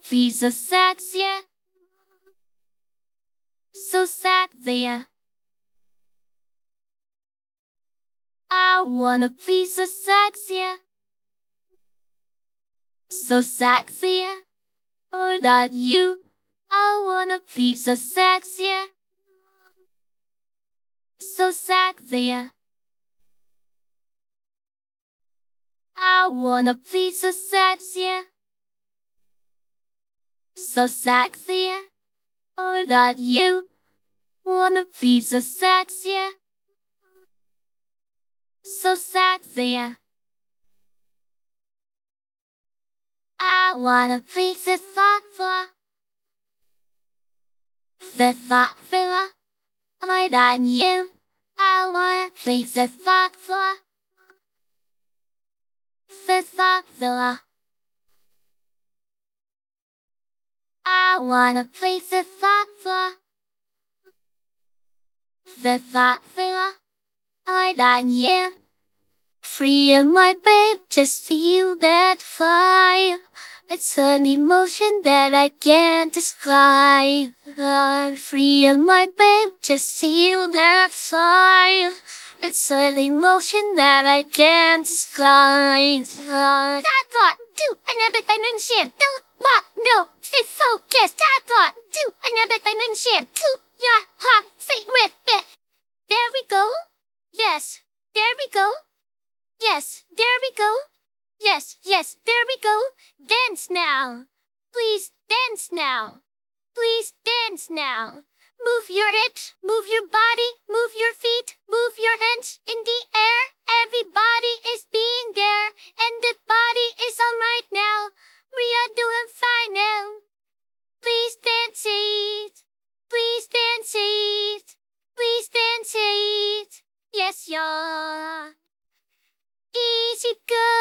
be so sexy, so sexy. I wanna be so sexy, so sexy. Oh, that you. I wanna be so sexy, so sexy. I wanna be so sexy, so sexy. Oh, that you. Wanna be so sexy, so sexy. I wanna be so thoughtful, so thoughtful. I that you. I wanna be so thoughtful, so thoughtful. I wanna be so thoughtful, so thoughtful. I that you. Free my babe, just feel that fire. It's an emotion that I can't describe. Free my babe, just feel that fire. It's an emotion that I can't describe. I thought, do another dimension. Do what? No, stay focused. I thought, do another dimension. Do your heart, stay with it. There we go. Yes, there we go. Yes, there we go. Yes, yes, there we go. Dance now. Please dance now. Please dance now. Move your hips, move your body, move your feet, move your hands in the air. Everybody is being there, and the body is alright now. We are doing fine now. Please dance it. Please dance it. Please dance it. Yes, y'all. Easy go.